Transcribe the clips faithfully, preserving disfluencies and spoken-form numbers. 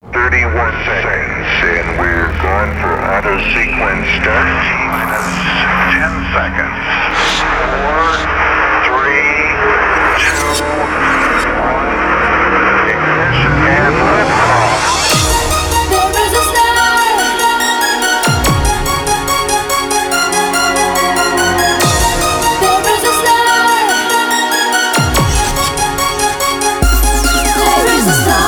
thirty-one seconds, and we're going for auto sequence start. Minus ten seconds. Four, three, two, one. Ignition and liftoff. There is a star. There is a star. There is a star.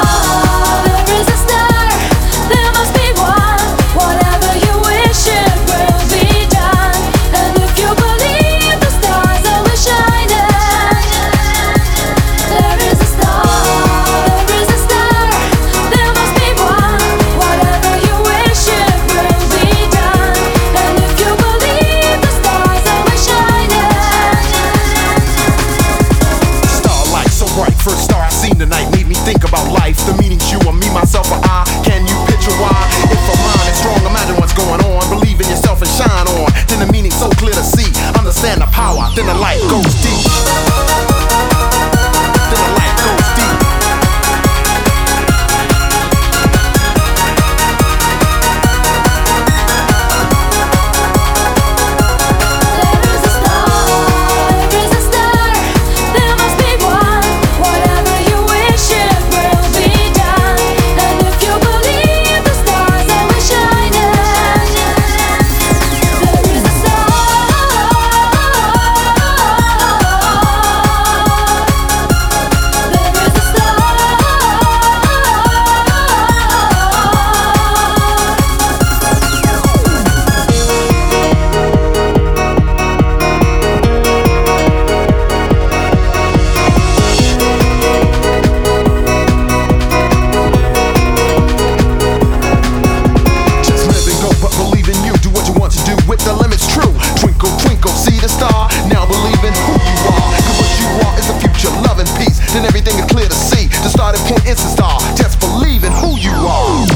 First star I seen tonight made me think about life, the meanings you or me, myself or I. Can you picture why? If a mind is strong, imagine what's going on. Believe in yourself and shine on. Then the meaning so clear to see. Understand the power, then the light goes deep. Then the light goes deep. The limit's true. Twinkle, twinkle, see the star. Now believe in who you are. Cause what you are is the future, love and peace. Then everything is clear to see. The starting point is the star. Just believe in who you are.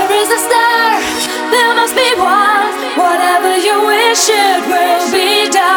Whatever you wish, it will be done.